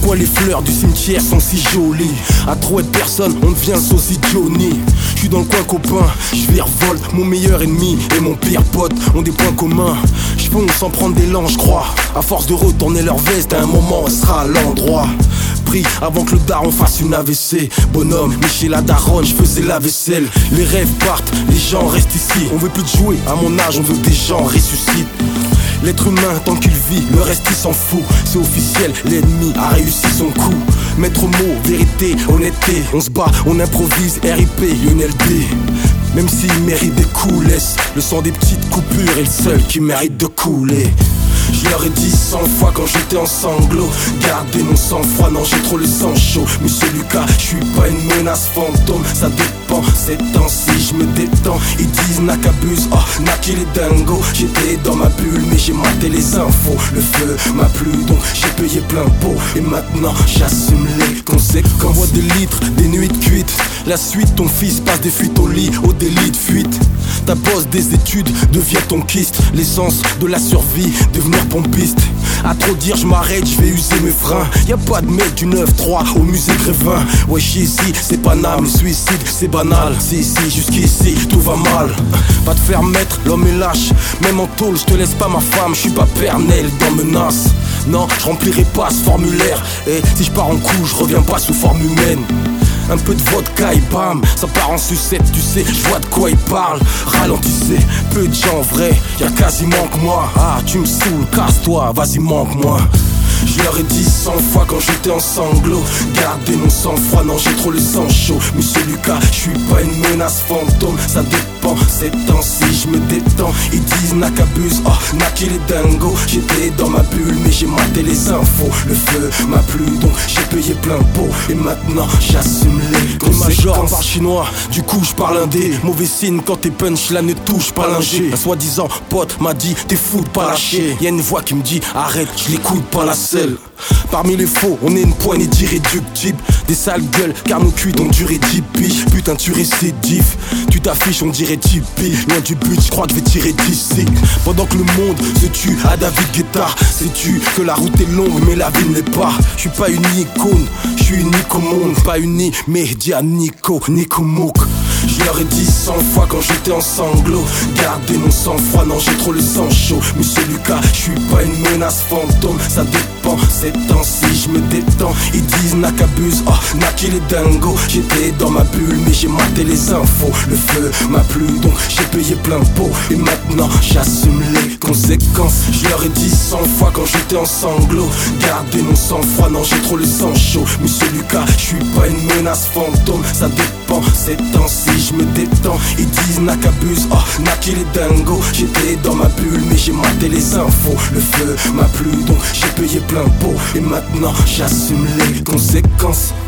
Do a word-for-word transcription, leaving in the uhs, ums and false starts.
pourquoi les fleurs du cimetière sont si jolies. À trop être personne, on devient saucy Johnny. J'suis dans le coin copain, j'virevolte. Mon meilleur ennemi et mon pire pote ont des points communs. J'fonce sans prendre d'élan, j'crois. À force de retourner leur veste, à un moment on sera à l'endroit. Pris avant que le daron fasse une A V C. Bonhomme, mais chez la daronne, j'faisais la vaisselle. Les rêves partent, les gens restent ici. On veut plus de jouer, à mon âge on veut que des gens ressuscitent. L'être humain tant qu'il vit, le reste il s'en fout. C'est officiel, l'ennemi a réussi son coup. Maître mot, vérité, honnêteté. On se bat, on improvise, R I P, Lionel D. Même s'il mérite des coups, laisse le sang des petites coupures est le seul qui mérite de couler. Je leur ai dit cent fois quand j'étais en sanglots, gardez mon sang-froid, non j'ai trop le sang chaud. Monsieur Lucas, je suis pas une menace fantôme, ça dépend, ces temps-ci je me détends. Ils disent n'a qu'abuse, oh n'a qu'il est dingo. J'étais dans ma bulle mais j'ai maté les infos. Le feu m'a plu donc j'ai payé plein pot. Et maintenant j'assume les conséquences. J'envoie des litres, des nuits de cuite. La suite, ton fils passe des fuites au lit, au délit de fuite. Ta bosse des études devient ton kyste. L'essence de la survie, devenir pompiste. À trop dire je m'arrête, je vais user mes freins. Y'a pas de mec du neuf trois au musée Grévin. Wesh ici c'est banal, le suicide c'est banal. Si si jusqu'ici tout va mal. Pas te faire mettre, l'homme est lâche. Même en tôle je te laisse pas ma femme. Je suis pas pernel dans menace. Non je remplirai pas ce formulaire. Et si je pars en coup je reviens pas sous forme humaine. Un peu de vodka et bam, ça part en sucette, tu sais, je vois de quoi il parle. Ralentissez, peu de gens vrais, y'a quasiment que moi. Ah, tu me saoules, casse-toi, vas-y manque-moi. Je leur ai dit cent fois quand j'étais en sanglots, gardez mon sang-froid, non j'ai trop le sang chaud. Monsieur Lucas, je suis pas une menace fantôme, ça dépend, ces temps-ci je me détends. Ils disent n'a qu'abuse, oh n'a qu'il est dingo. J'étais dans ma bulle mais j'ai maté les infos. Le feu m'a plu donc j'ai payé plein pot. Et maintenant j'assume les conséquences. Major par chinois, du coup je parle indé. Mauvais signe quand tes punch là ne touche pas l'ingé. Un soi-disant pote m'a dit t'es fou de pas lâcher. Y'a une voix qui me dit arrête, je l'écoute pas la selle. Parmi les faux, on est une poignée d'irréductibles. Des sales gueules, car nos cuites ont duré dix piges. Putain tu récidives, tu t'affiches on dirait Tipeee. Loin du but, je crois que je vais tirer d'ici. Pendant que le monde se tue à David Guetta. Sais-tu que la route est longue mais la vie ne l'est pas. Je suis pas une icône, je suis unique au monde. Pas uni, média, Nico, Nico Mouk. Je leur ai dit cent fois quand j'étais en sanglots, gardez mon sang-froid, non j'ai trop le sang chaud. Monsieur Lucas, je suis pas une menace fantôme, ça dépend, ces temps-ci je me détends. Ils disent n'a qu'abuse, oh n'a qu'il est dingo. J'étais dans ma bulle mais j'ai maté les infos. Le feu m'a plu donc j'ai payé plein pot. Et maintenant j'assume les conséquences. Je leur ai dit cent fois quand j'étais en sanglots, gardez mon sang-froid, non j'ai trop le sang chaud. Monsieur Lucas, je suis pas une menace fantôme, ça dépend, ces temps-ci je me détends. Ils disent n'a qu'abuse, oh n'a qu'il est dingo. J'étais dans ma bulle mais j'ai maté les infos. Le feu m'a plu donc j'ai payé plein pot. Et maintenant j'assume les conséquences.